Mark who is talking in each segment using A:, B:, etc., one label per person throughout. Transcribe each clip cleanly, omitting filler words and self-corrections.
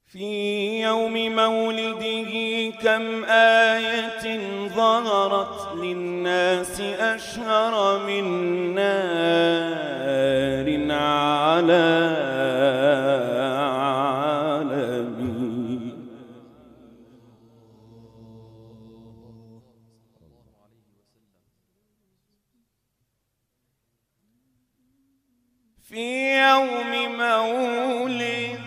A: في يوم مولده كم آية ظهرت للناس أشهر من نار على عالمي. في يوم مولده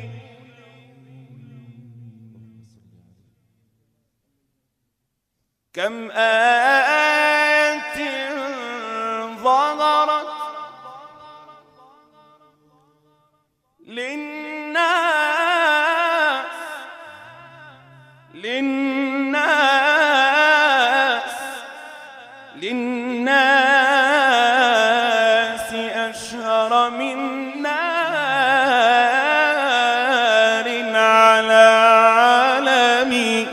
A: كم آية ظهرت للناس أشهر من نار على عالمي.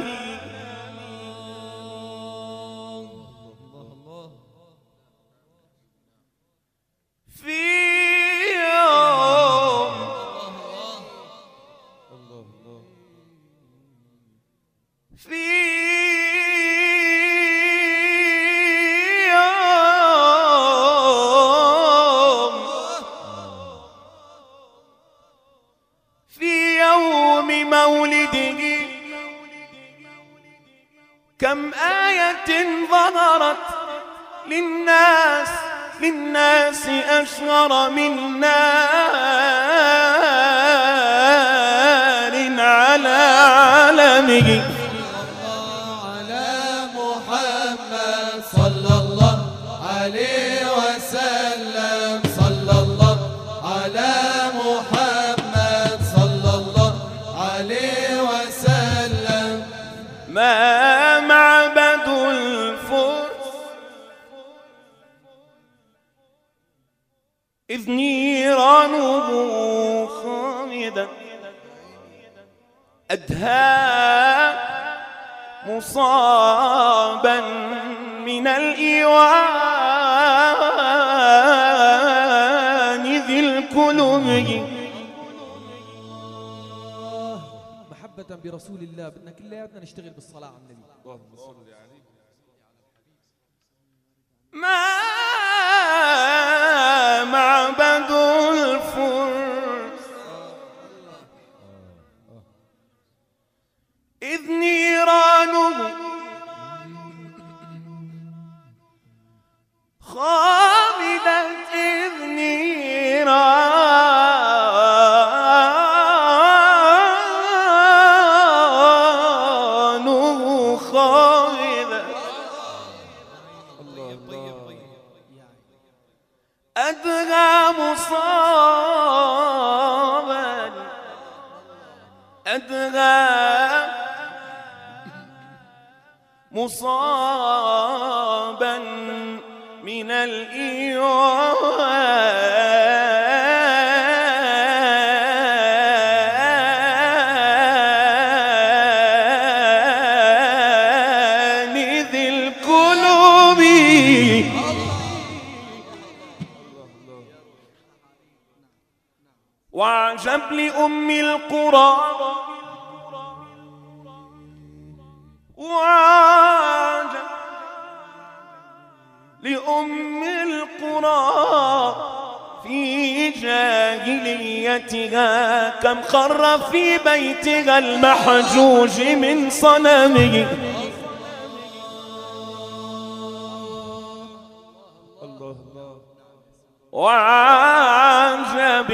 A: في يوم مولده كم آية ظهرت للناس أشهر من نار على عالمه.
B: على محمد صلى الله عليه وسلم، صلى الله على محمد صلى الله عليه وسلم.
A: ما معبد الفرس إذ نيرانه خامدة أدهى مصابا من الإيوان ذي الكلم.
B: محبة برسول الله بدنا كلياتنا نشتغل بالصلاة على النبي. اللهم صل عليه.
A: ما معبد الفرس إذ نيرانه خامدت، إذ نيرانه خامدت أدهى مصابا، أدهى مصابا من الإيوان ذي الكلب. وعجب لأم القرى، وعجب لأم القرى في جاهليتها كم خر في بيتها المحجوج من صنمه. وعجب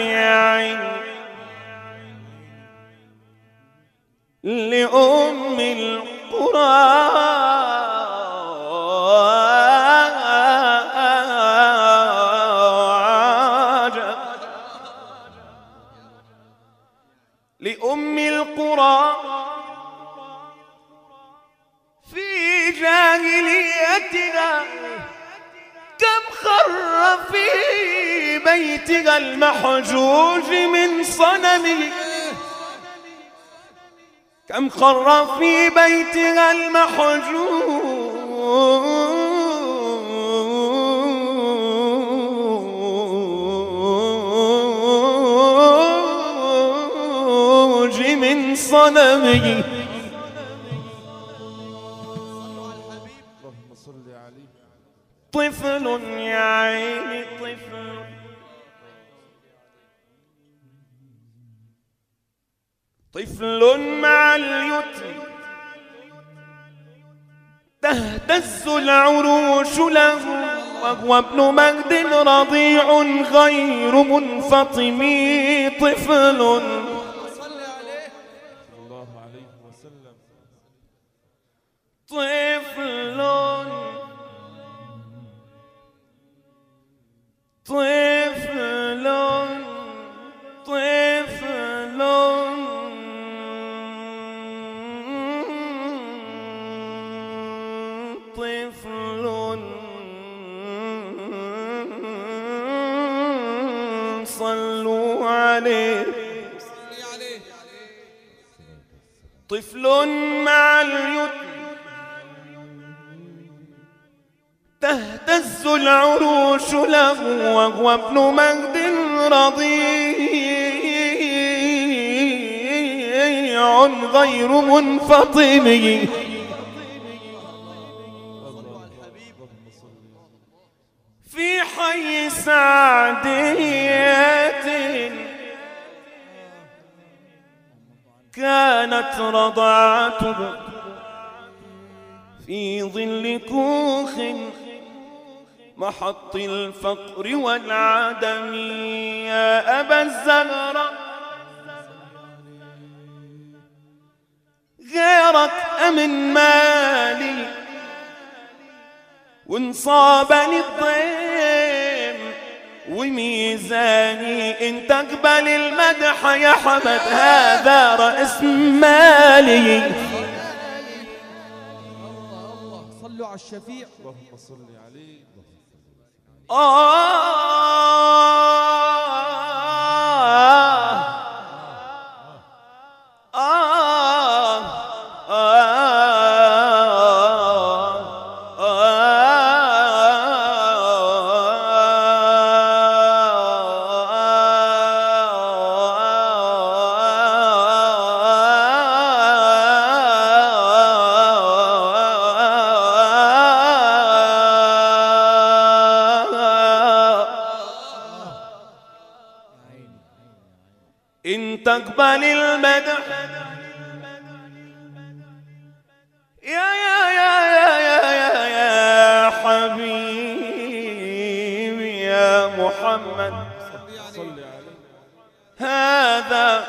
A: لأم القرى لأم القرى في جاهليتها كم خر في بيتها المحجوج من صنمه، كم خر في بيتها المحجوج من من صنمي. طفل يا عيني طفل، طفل مع اليتم تهتز العروش له، وهو ابن مجد رضيع غير منفطم. طفل طفل طفل طفل طفل صلوا عليه. طفل مع اليتم تهتز العروش له، وهو ابن مجد رضيع غير منفطم. في حي سعدية كانت رضعته، في ظل كوخ محط الفقر والعدم. يا أبا الزهراء غيرك أمن مالي، وانصابني الضيم وميزاني، إن تقبل المدح يا حمد هذا رأس مالي.
B: صلوا على الشفيع.
C: اللهم صل عليه.
A: إن تقبل المدح يا حبيبي يا محمد، هذا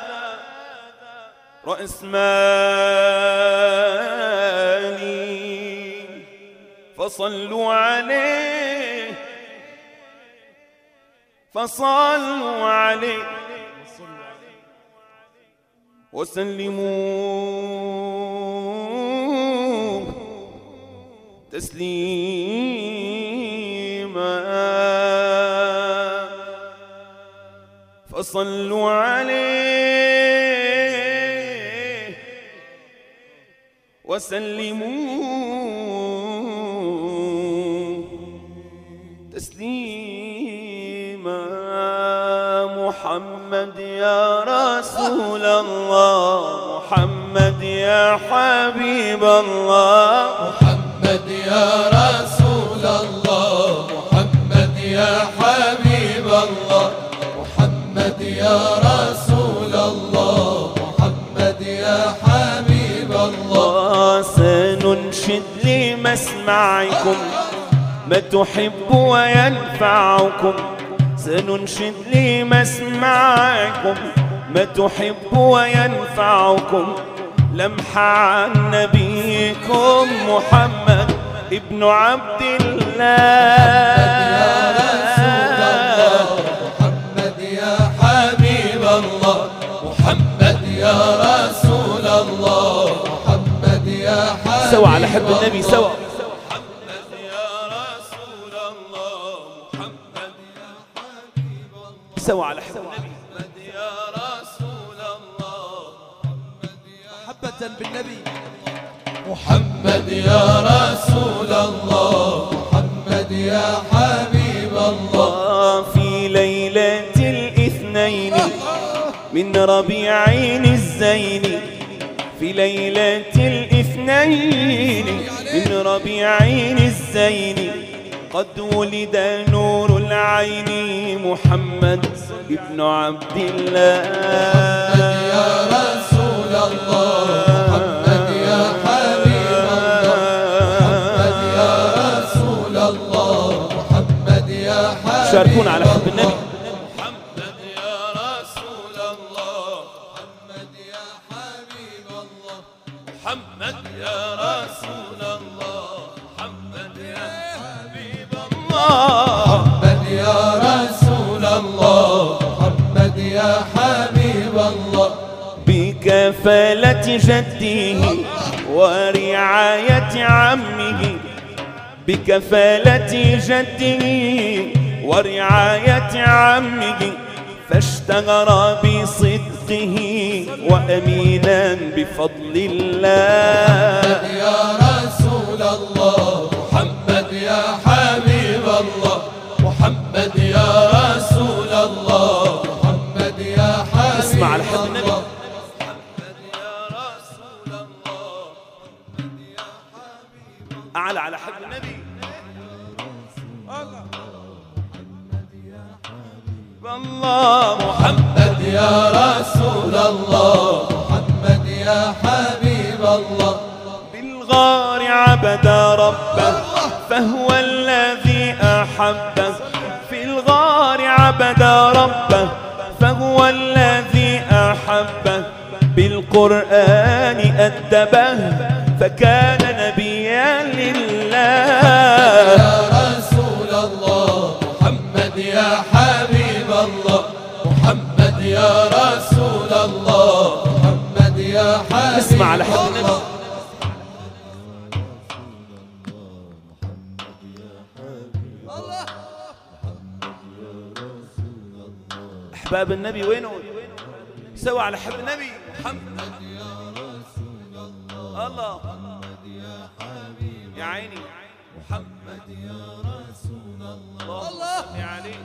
A: رأس مالي، فصلوا عليه فصلوا عليه وسلموا تسليما، فصلوا عليه وسلموا تسليما. محمد يا رسول الله، محمد يا حبيب الله،
D: محمد يا رسول الله، محمد يا حبيب الله، محمد يا رسول الله، محمد يا حبيب الله.
A: سننشد لمسمعكم ما تحب وينفعكم، سننشد لمسمعكم ما تحب وينفعكم، لمحة عن نبيكم محمد ابن عبد الله.
D: محمد يا حبيب الله، محمد يا رسول الله، محمد يا حبيب.
A: سوا على حب النبي سوا. سوا على حب النبي. محمد يا رسول الله،
B: محبة بالنبي.
D: محمد يا رسول الله، محمد يا حبيب الله.
A: في ليلة الاثنين من ربيع الزين الاثنين في ليلة الاثنين من ربيعين الزين قد ولد نور العين محمد ابن عبد الله.
D: محمد يا رسول الله، محمد يا حبيب الله، محمد يا رسول الله، محمد يا حبيب.
A: شاركونا على حب النبي.
D: محمد يا رسول الله، محمد يا حبيب الله، محمد يا رسول الله، محمد يا حبيب الله، محمد يا رسول الله، محمد يا حبيب الله.
A: بكفالة جده ورعاية عمه، بكفالة جده ورعاية عمه فاشتهر بصدقه وأمينا بفضل الله.
D: محمد يا رسول الله، محمد يا حبيب الله، محمد يا رسول الله، محمد يا حبيب.
A: اسمع على حب النبي.
D: محمد يا رسول الله، محمد يا حبيب الله.
A: أعلى على حب النبي. الله
D: محمد يا رسول الله، محمد يا حبيب الله.
A: بالغار عبد ربه فهو الذي أحبه، في الغار عبد ربه فهو الذي أحبه، بالقرآن أدبه فكان نبيا لله.
D: يا رسول الله، محمد يا حبيب الله، محمد يا رسول الله، محمد يا حبيب.
A: اسمع على حب النبي. أحباب النبي وينهم؟ سوا على حب النبي.
D: محمد يا رسول الله،
A: الله
D: محمد يا حبيب،
A: يا عيني
D: محمد يا رسول الله،
A: الله عليه.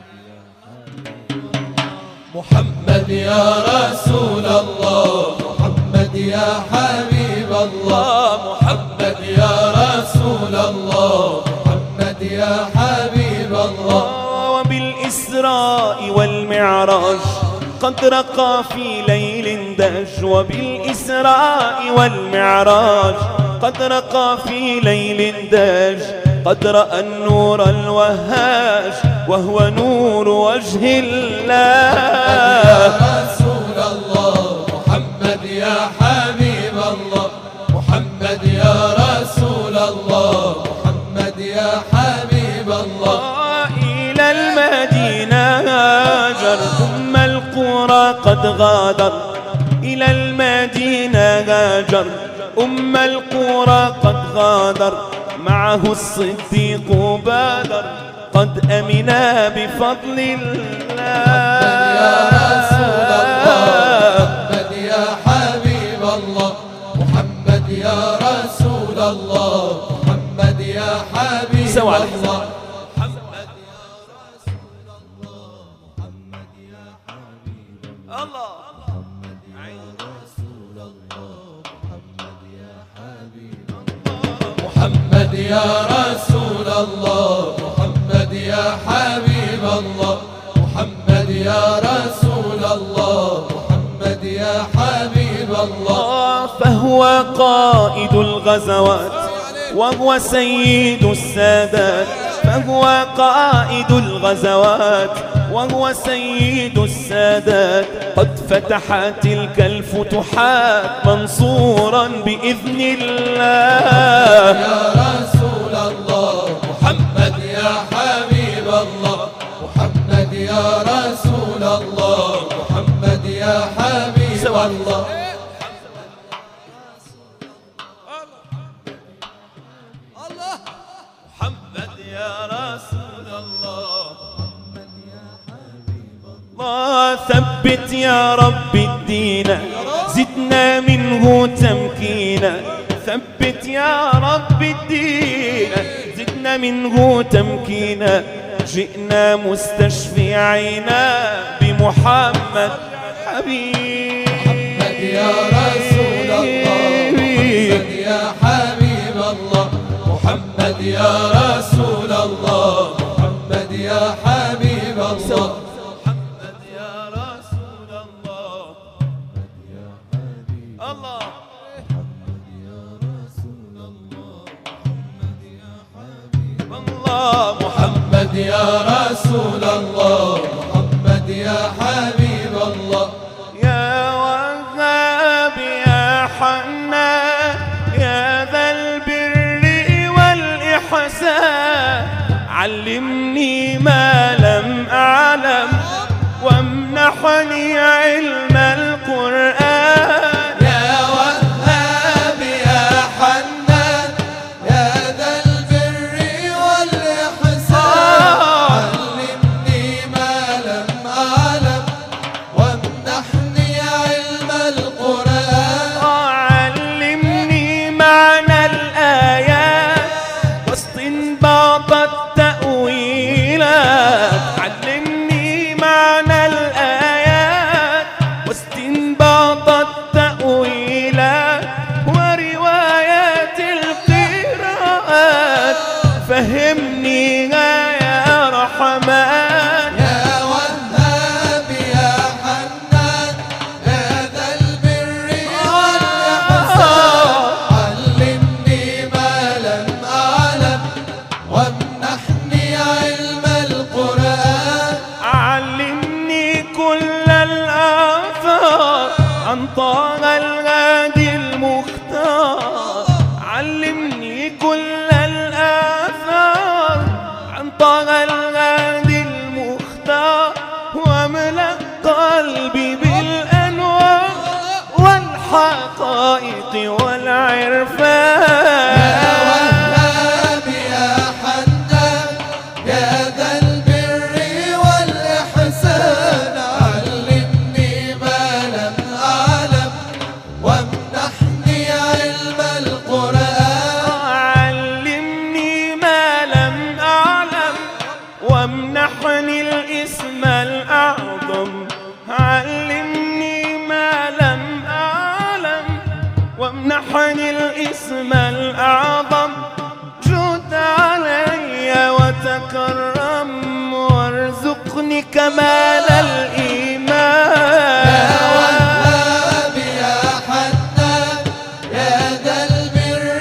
D: محمد يا رسول الله، محمد يا حبيب الله، محمد يا رسول الله، محمد يا حبيب الله.
A: وبالإسراء والمعراج قد رقى في ليل دج، وبالإسراء والمعراج قد رقى في ليل دج، قد رأى النور الوهاج وهو نور وجه الله.
D: يا رسول الله، محمد يا حبيب الله، محمد يا رسول الله، محمد يا حبيب الله.
A: إلى المدينة هاجر ثم القرى قد غادر، إلى المدينة هاجر أم القرى قد غادر، معه الصديق بادر قد أمنا بفضل الله.
D: يا رسول الله، محمد يا حبيب الله، محمد يا رسول الله، محمد يا حبيب
A: سوا على
D: الله.
A: الله
D: محمد يا رسول الله، محمد يا حبيب الله، محمد يا رسول الله، محمد يا حبيب الله.
A: فهو قائد الغزوات وهو سيد السادات، فهو قائد الغزوات وهو سيد السادات، قد فتح تلك الفتوحات منصورا بإذن الله.
D: يا رسول الله، محمد يا حبيب الله، محمد يا رسول الله، محمد يا حبيب الله.
A: محمد يا رسول الله، الله ثبت يا رب الدين، زدنا منه تمكينا، ثبت يا رب الدين، زدنا منه تمكينا، جئنا مستشفعين بمحمد حبيب.
D: محمد يا يا رسول الله محمد يا حبيب الله
A: محمد يا رسول الله
D: يا حبيب
A: الله
D: محمد يا رسول الله محمد يا حبيب
A: الله
D: محمد يا رسول الله محمد يا حبيب الله
A: يا وهاب يا حنان يا ذا البر والإحسان علمني ما لم أعلم وامنحني علم القرآن
D: يا وهاب يا حنان يا ذا البر والإحسان علمني ما لم أعلم وامنحني علم القرآن
A: علمني معنى الآيات واستنباط التأويلات علمني معنى الآيات واستنباط التأويلات وروايات القراءات فهمنيها يا رحمن
D: يا وهاب يا حنان يا ذا البر والإحسان علمني ما لم أعلم وامنحني علم القرآن
A: علمني كل الآثار عن طه الهادي المختار علمني كل الآثار عن طه الهادي المختار واملأ قلبي بالأنوار والحقائق والعرفان
D: يا وهاب يا حنان يا ذا البر والإحسان علمني ما لم أعلم وامنحني علم القرآن
A: علمني ما لم أعلم وامنحني الاسم الأعظم علمني ما لم أعلم وامنحني الاسم الأعظم جد علي وتكرم وارزقني كمال الإيمان
D: يا وهاب يا حنان يا ذا البر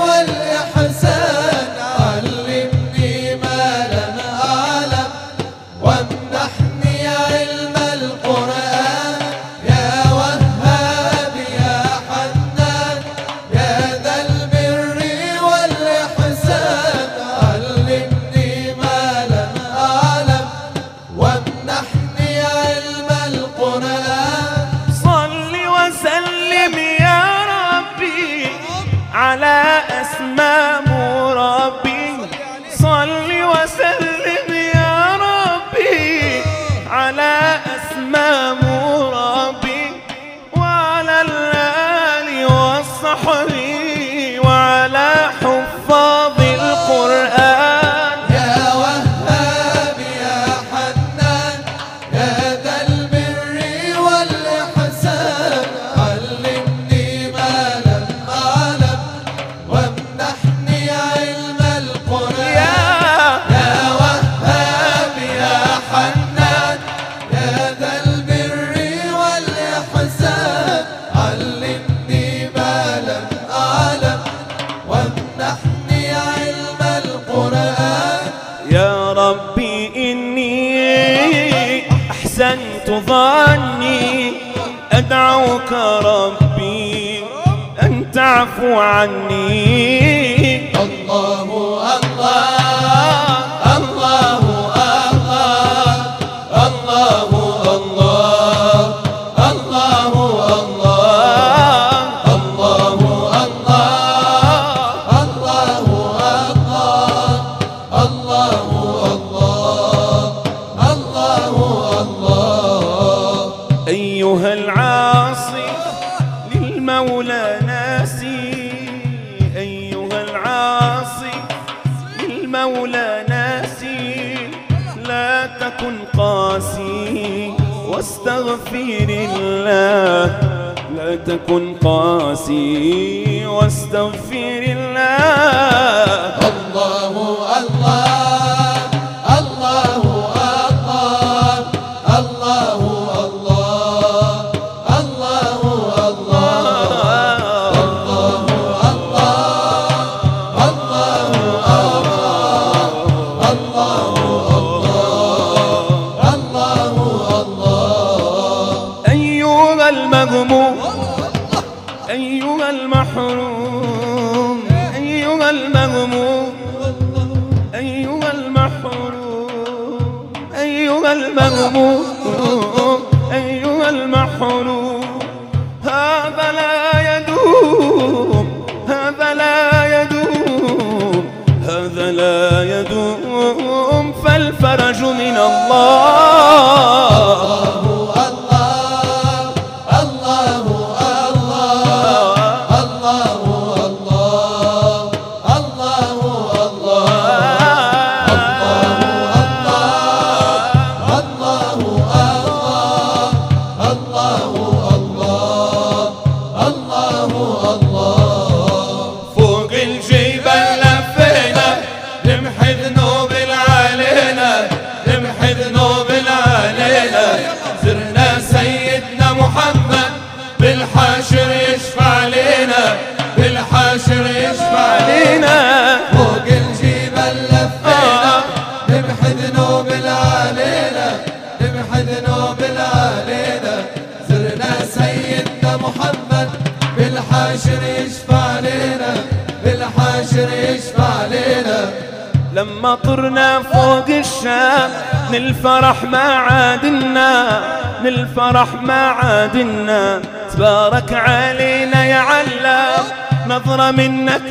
D: والإحسان علمني ما لم أعلم وامنحني علم القرآن يا وهاب يا حنان يا ذا البر والإحسان علمني ما لم أعلم وامنحني علم القرآن
A: صل وسلم يا ربي على أسمى مربي صل وسلم يا ربي على أسمى مربي وعلى الآل والصحب وعلى حفاظ القرآن
D: يا وهاب يا حنان يا ذا البر والإحسان علمني ما لم أعلم وامنحني علم القرآن يا وهاب يا حنان يا ذا البر والإحسان علمني ما لم أعلم وامنحني علم القرآن
A: يا ربي إني أحسنت ظني أدعوك ربي أن تعفو عني
D: الله الله الله الله الله الله الله الله الله الله الله الله
A: أيها العاصي للمولى ناسي أيها العاصي للمولى ناسي لا تكن قاسي واستغفر الله لا تكن قاسي واستغفر الله.
D: الله الله الله الله الله الله الله
A: أيها المغموم أيها المحروم أيها المغموم أيها المحروم أيها المغموم أيها المحروم هذا لا يدوم هذا لا يدوم هذا لا يدوم فالفرج من الله. فوق الجبل لفينا نمحي ذنوب علينا نمحي ذنوب علينا زرنا سيدنا محمد بالحشر يشفع لنا بالحشر يشفع لنا.
D: فوق الجبل لفينا نمحي ذنوب علينا نمحي ذنوب علينا زرنا سيدنا محمد بالحشر يشفع لنا بالحشر يشفع لنا.
A: لما طرنا فوق الشام نلفرح ما عادنا نلفرح ما عادنا تبارك علينا يا علام نظرة منك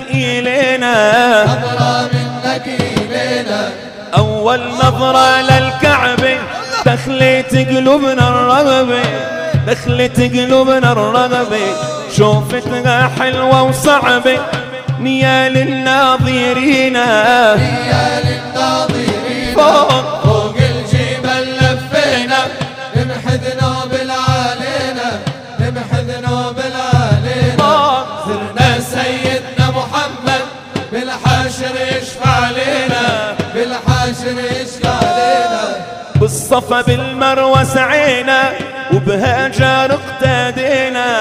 A: إلينا
D: نظرة منك إلينا.
A: أول نظرة للكعبة دخلت قلوبنا الرغبة دخلت قلوبنا الرغبة شوفتها حلوة وصعبة نيال الناظرين
D: نيال الناظرين. فوق الجبل لفينا نمحي ذنوب علينا نمحي ذنوب علينا زرنا سيدنا محمد بالحشر يشفع لنا بالحشر يشفع لنا.
A: بالصفا بالمروة سعينا وبهاجر اقتدينا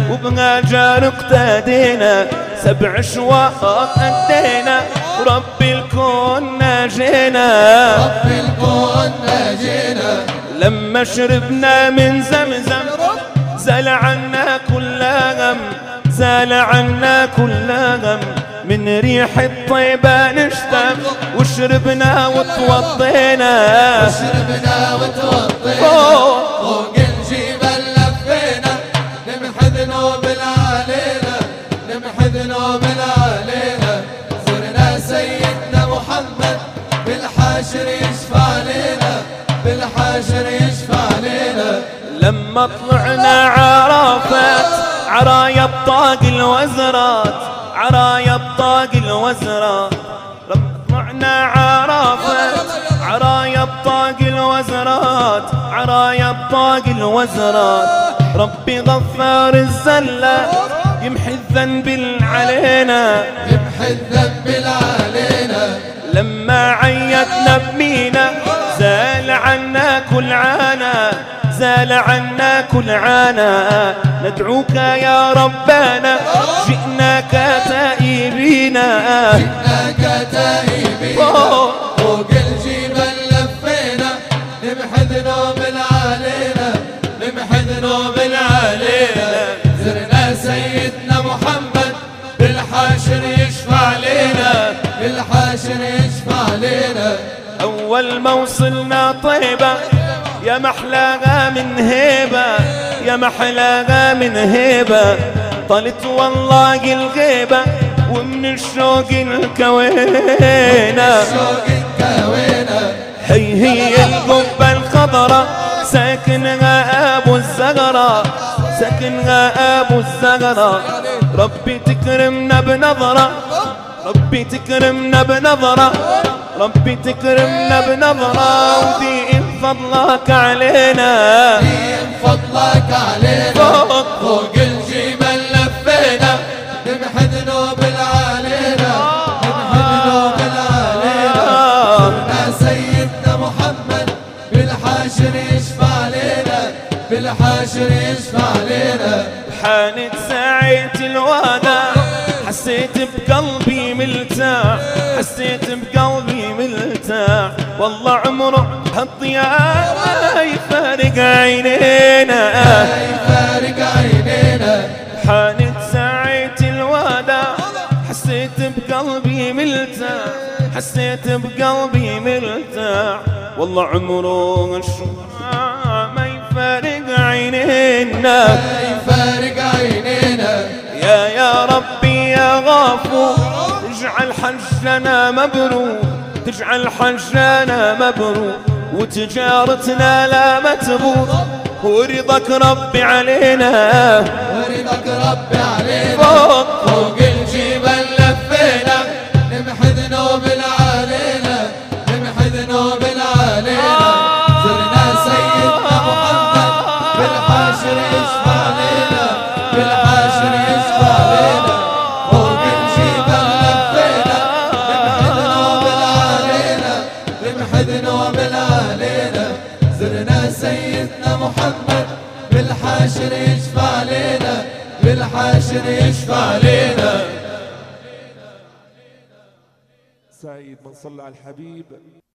A: وبهاجر اقتدينا 7 أشواط أدينا ورب الكون ناجينا
D: رب الكون ناجينا.
A: لما شربنا من زمزم زال عنا كل غم زال عنا كل غم من ريح الطيبة نشتم وشربنا وتوضينا
D: وشربنا وتوضينا. فوق الجبل لفينا نمحي ذنوب علينا نمحي ذنوب علينا زرنا سيدنا محمد بالحشر يشفع لنا بالحشر يشفع لنا.
A: لما طلعنا عرفات عرايا بطاق الوزرات عرايا بطاق الوزرات لما طلعنا عرفات عرايا بطاق الوزرات عرايا بطاق الوزرات ربي غفار الزلة يمحي الذنب علينا
D: يمحي الذنب علينا.
A: لما عيتنا بمينا زال عنا كل عانا زال عنا كل عانا ندعوك يا ربنا جئناك تائبين
D: جئناك تائبين. فوق الجبل لفينا نمحي ذنوب علينا نمحي ذنوب علينا زرنا سيدنا محمد بالحشر يشفع لنا بالحشر يشفع لنا.
A: أول ما وصلنا طيبة يا محلاها من هيبة يا محلاها من هيبة طلت والله الغيبة ومن الشوق الكوينة هي القبة الخضراء ساكنها أبو الزغراء ساكنها أبو الزغراء ربي تكرمنا بنظرة ربي تكرمنا بنظرة ربي تكرمنا بنظرة ودين فضلك علينا
D: دين فضلك علينا. فوق نمحي ذنوب العالينا نمحي ذنوب العالينا صرنا سيدنا محمد بالحاشر يشفع لنا بالحاشر يشفع لنا
A: حانت ساعة الوداع حسيت بقلبي ملتاع حسيت بقلبي ملتاع والله عمره هالضياء ما يفارق عينينا
D: ما يفارق عينينا
A: حانت ساعة الوداع حسيت بقلبي ملتاع حسيت بقلبي ملتاع والله عمره الشفاع ما يفارق عينينا
D: ما يفارق عينينا
A: يا ربي يا غفور اجعل حجنا مبرور تجعل حجنا مبرور وتجارتنا لا متبور ورضاك ربي علينا
D: ورضاك ربي علينا فوق الجبل لفينا نمحي ذنوب العالينا نمحي ذنوب العالينا زرنا سيدنا محمد بالحاشر يشفع لنا بالحاشر يشفع لنا فوق الجبل لفينا نمحي ذنوب العالينا نمحي ذنوب العالينا زرنا سيدنا محمد بالحاشر يشفع لنا بالحاشر يشفع لنا
C: سعيد من صلى على الحبيب.